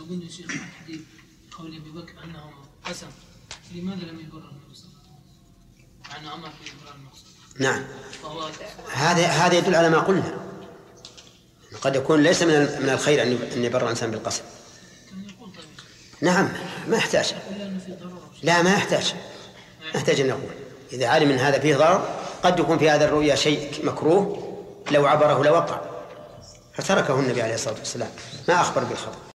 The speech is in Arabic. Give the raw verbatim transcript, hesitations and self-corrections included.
يستدلون يا شيخ الحديث قول ابي بكر انه قسم، لماذا لم يبرر النبي صلى الله عليه وسلم؟ مع انه امر بابرار المقصود. نعم، هذا هذا يدل على ما قلنا، قد يكون ليس من من الخير ان يبرر الانسان بالقسم. نعم، ما يحتاج، لا ما يحتاج ما يحتاج ان نقول اذا علم من هذا فيه ضرر. قد يكون في هذا الرؤيا شيء مكروه لو عبره لوقع، فتركه النبي عليه الصلاة والسلام، ما أخبر بالخطأ.